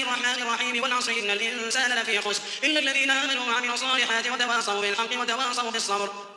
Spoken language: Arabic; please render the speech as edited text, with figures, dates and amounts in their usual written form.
الرحمن الرحيم والعصر إن الإنسان لفي خسر إلا الذين آمنوا وعملوا الصالحات وتواصوا بالحق وتواصوا بالصبر